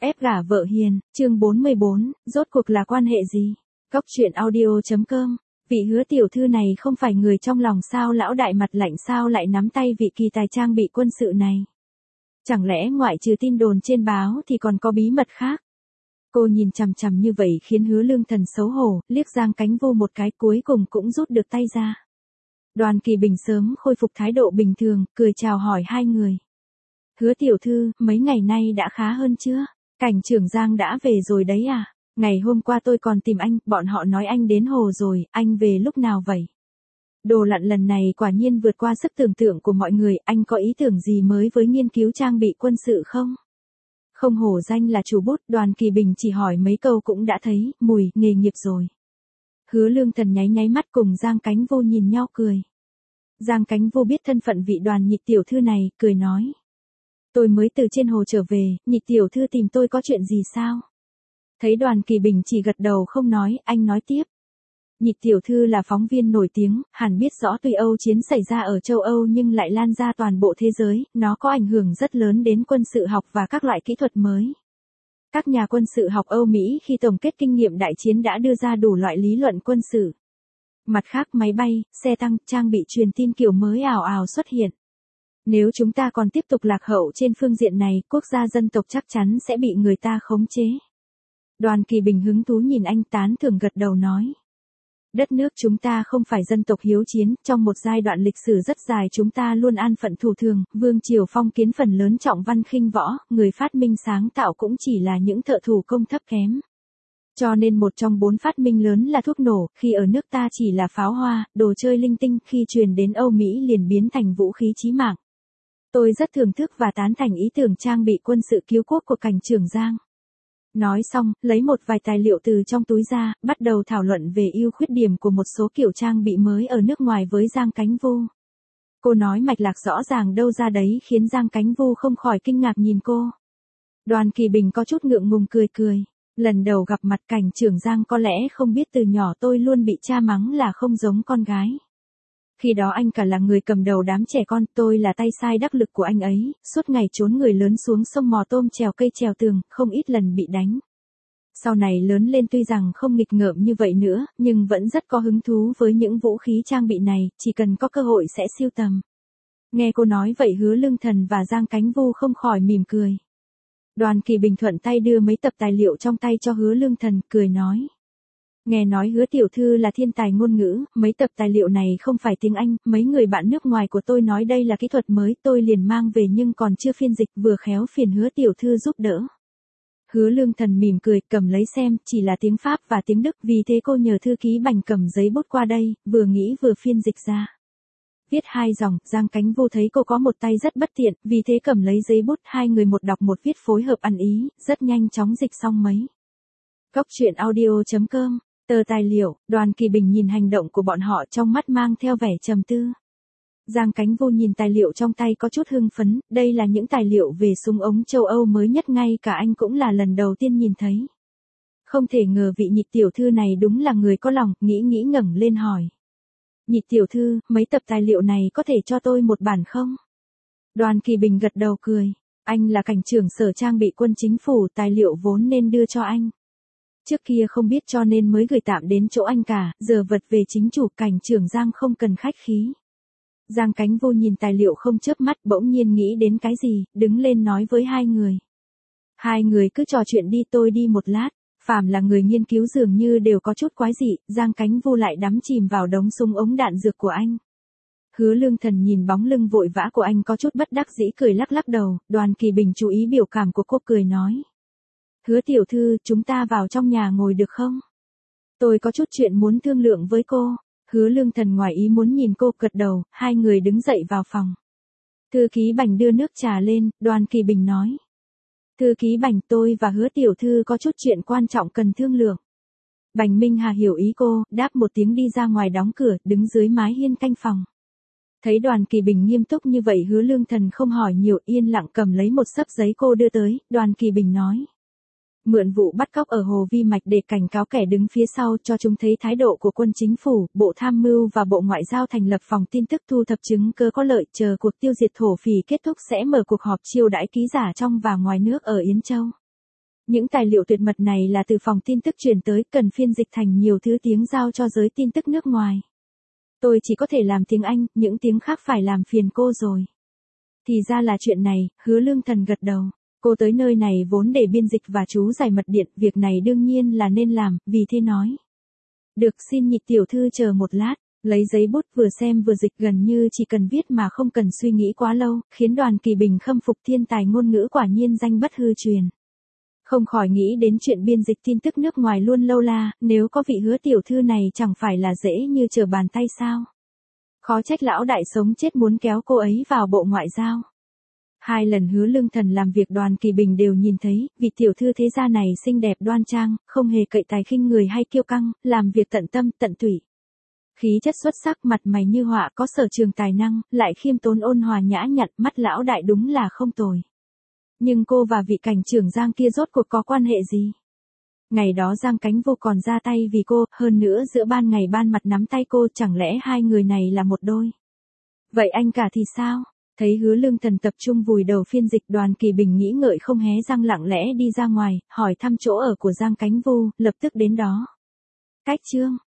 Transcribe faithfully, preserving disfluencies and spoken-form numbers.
Ép gả vợ hiền, chương bốn mươi bốn, rốt cuộc là quan hệ gì? Cóc truyện audio chấm com. Vị Hứa tiểu thư này không phải người trong lòng sao, lão đại mặt lạnh sao lại nắm tay vị kỳ tài trang bị quân sự này? Chẳng lẽ ngoại trừ tin đồn trên báo thì còn có bí mật khác? Cô nhìn chằm chằm như vậy khiến Hứa Lương Thần xấu hổ, liếc Giang Cánh Vô một cái, cuối cùng cũng rút được tay ra. Đoàn Kỳ Bình sớm khôi phục thái độ bình thường, cười chào hỏi hai người. Hứa tiểu thư, mấy ngày nay đã khá hơn chưa? Cảnh trưởng Giang đã về rồi đấy à? Ngày hôm qua tôi còn tìm anh, bọn họ nói anh đến hồ rồi, anh về lúc nào vậy? Đồ lặn lần này quả nhiên vượt qua sức tưởng tượng của mọi người, anh có ý tưởng gì mới với nghiên cứu trang bị quân sự không? Không hổ danh là chủ bút, Đoàn Kỳ Bình chỉ hỏi mấy câu cũng đã thấy, mùi, nghề nghiệp rồi. Hứa Lương Thần nháy nháy mắt cùng Giang Cánh Vô nhìn nhau cười. Giang Cánh Vô biết thân phận vị Đoàn nhị tiểu thư này, cười nói. Tôi mới từ trên hồ trở về, nhị tiểu thư tìm tôi có chuyện gì sao? Thấy Đoàn Kỳ Bình chỉ gật đầu không nói, anh nói tiếp. Nhị tiểu thư là phóng viên nổi tiếng, hẳn biết rõ tuy Âu chiến xảy ra ở châu Âu nhưng lại lan ra toàn bộ thế giới, nó có ảnh hưởng rất lớn đến quân sự học và các loại kỹ thuật mới. Các nhà quân sự học Âu Mỹ khi tổng kết kinh nghiệm đại chiến đã đưa ra đủ loại lý luận quân sự. Mặt khác máy bay, xe tăng, trang bị truyền tin kiểu mới ào ào xuất hiện. Nếu chúng ta còn tiếp tục lạc hậu trên phương diện này, quốc gia dân tộc chắc chắn sẽ bị người ta khống chế. Đoàn Kỳ Bình hứng thú nhìn anh, tán thưởng gật đầu nói. Đất nước chúng ta không phải dân tộc hiếu chiến, trong một giai đoạn lịch sử rất dài chúng ta luôn an phận thủ thường, vương triều phong kiến phần lớn trọng văn khinh võ, người phát minh sáng tạo cũng chỉ là những thợ thủ công thấp kém. Cho nên một trong bốn phát minh lớn là thuốc nổ, khi ở nước ta chỉ là pháo hoa, đồ chơi linh tinh, khi truyền đến Âu Mỹ liền biến thành vũ khí chí mạng. Tôi rất thưởng thức và tán thành ý tưởng trang bị quân sự cứu quốc của cảnh trưởng Giang. Nói xong, lấy một vài tài liệu từ trong túi ra, bắt đầu thảo luận về ưu khuyết điểm của một số kiểu trang bị mới ở nước ngoài với Giang Cánh Vô. Cô nói mạch lạc rõ ràng đâu ra đấy khiến Giang Cánh Vô không khỏi kinh ngạc nhìn cô. Đoàn Kỳ Bình có chút ngượng ngùng cười cười. Lần đầu gặp mặt cảnh trưởng Giang có lẽ không biết từ nhỏ tôi luôn bị cha mắng là không giống con gái. Khi đó anh cả là người cầm đầu đám trẻ con, tôi là tay sai đắc lực của anh ấy, suốt ngày trốn người lớn xuống sông mò tôm trèo cây trèo tường, không ít lần bị đánh. Sau này lớn lên tuy rằng không nghịch ngợm như vậy nữa, nhưng vẫn rất có hứng thú với những vũ khí trang bị này, chỉ cần có cơ hội sẽ sưu tầm. Nghe cô nói vậy Hứa Lương Thần và Giang Cánh Vô không khỏi mỉm cười. Đoàn Kỳ Bình thuận tay đưa mấy tập tài liệu trong tay cho Hứa Lương Thần, cười nói. Nghe nói Hứa tiểu thư là thiên tài ngôn ngữ, mấy tập tài liệu này không phải tiếng Anh, mấy người bạn nước ngoài của tôi nói đây là kỹ thuật mới, tôi liền mang về nhưng còn chưa phiên dịch, vừa khéo phiền Hứa tiểu thư giúp đỡ. Hứa Lương Thần mỉm cười, cầm lấy xem, chỉ là tiếng Pháp và tiếng Đức, vì thế cô nhờ thư ký Bành cầm giấy bút qua đây, vừa nghĩ vừa phiên dịch ra. Viết hai dòng, Giang Cánh Vô thấy cô có một tay rất bất tiện, vì thế cầm lấy giấy bút, hai người một đọc một viết phối hợp ăn ý, rất nhanh chóng dịch xong mấy. Cóc truyện audio chấm com. Tờ tài liệu, Đoàn Kỳ Bình nhìn hành động của bọn họ trong mắt mang theo vẻ trầm tư. Giang Cánh Vô nhìn tài liệu trong tay có chút hưng phấn, đây là những tài liệu về súng ống châu Âu mới nhất, ngay cả anh cũng là lần đầu tiên nhìn thấy. Không thể ngờ vị nhị tiểu thư này đúng là người có lòng, nghĩ nghĩ ngẩng lên hỏi. Nhị tiểu thư, mấy tập tài liệu này có thể cho tôi một bản không? Đoàn Kỳ Bình gật đầu cười, anh là cảnh trưởng sở trang bị quân chính phủ, tài liệu vốn nên đưa cho anh. Trước kia không biết cho nên mới gửi tạm đến chỗ anh cả, giờ vật về chính chủ, cảnh trưởng Giang không cần khách khí. Giang Cánh Vô nhìn tài liệu không chớp mắt, bỗng nhiên nghĩ đến cái gì, đứng lên nói với hai người. Hai người cứ trò chuyện đi, tôi đi một lát. Phàm là người nghiên cứu dường như đều có chút quái dị, Giang Cánh Vô lại đắm chìm vào đống súng ống đạn dược của anh. Hứa Lương Thần nhìn bóng lưng vội vã của anh có chút bất đắc dĩ cười lắc lắc đầu, Đoàn Kỳ Bình chú ý biểu cảm của cô cười nói. Hứa tiểu thư, chúng ta vào trong nhà ngồi được không? Tôi có chút chuyện muốn thương lượng với cô. Hứa Lương Thần ngoài ý muốn nhìn cô, gật đầu, hai người đứng dậy vào phòng. Thư ký Bành đưa nước trà lên, Đoàn Kỳ Bình nói. Thư ký Bành, tôi và Hứa tiểu thư có chút chuyện quan trọng cần thương lượng. Bành Minh Hà hiểu ý cô, đáp một tiếng đi ra ngoài đóng cửa, đứng dưới mái hiên canh phòng. Thấy Đoàn Kỳ Bình nghiêm túc như vậy Hứa Lương Thần không hỏi nhiều, yên lặng cầm lấy một xấp giấy cô đưa tới, Đoàn Kỳ Bình nói. Mượn vụ bắt cóc ở Hồ Vi Mạch để cảnh cáo kẻ đứng phía sau, cho chúng thấy thái độ của quân chính phủ, Bộ Tham mưu và Bộ Ngoại giao thành lập phòng tin tức thu thập chứng cứ có lợi, chờ cuộc tiêu diệt thổ phỉ kết thúc sẽ mở cuộc họp chiêu đãi ký giả trong và ngoài nước ở Yến Châu. Những tài liệu tuyệt mật này là từ phòng tin tức truyền tới, cần phiên dịch thành nhiều thứ tiếng giao cho giới tin tức nước ngoài. Tôi chỉ có thể làm tiếng Anh, những tiếng khác phải làm phiền cô rồi. Thì ra là chuyện này, Hứa Lương Thần gật đầu. Cô tới nơi này vốn để biên dịch và chú giải mật điện, việc này đương nhiên là nên làm, vì thế nói. Được, xin nhị tiểu thư chờ một lát, lấy giấy bút vừa xem vừa dịch, gần như chỉ cần viết mà không cần suy nghĩ quá lâu, khiến Đoàn Kỳ Bình khâm phục, thiên tài ngôn ngữ quả nhiên danh bất hư truyền. Không khỏi nghĩ đến chuyện biên dịch tin tức nước ngoài luôn lâu la, nếu có vị Hứa tiểu thư này chẳng phải là dễ như trở bàn tay sao. Khó trách lão đại sống chết muốn kéo cô ấy vào bộ ngoại giao. Hai lần Hứa Lương Thần làm việc Đoàn Kỳ Bình đều nhìn thấy, vị tiểu thư thế gia này xinh đẹp đoan trang, không hề cậy tài khinh người hay kiêu căng, làm việc tận tâm, tận tủy. Khí chất xuất sắc, mặt mày như họa, có sở trường tài năng, lại khiêm tốn ôn hòa nhã nhặn, mắt lão đại đúng là không tồi. Nhưng cô và vị cảnh trưởng Giang kia rốt cuộc có quan hệ gì? Ngày đó Giang Cánh Vô còn ra tay vì cô, hơn nữa giữa ban ngày ban mặt nắm tay cô, chẳng lẽ hai người này là một đôi? Vậy anh cả thì sao? Thấy Hứa Lương Thần tập trung vùi đầu phiên dịch, Đoàn Kỳ Bình nghĩ ngợi không hé răng lặng lẽ đi ra ngoài, hỏi thăm chỗ ở của Giang Cánh Vô, lập tức đến đó. Cách chương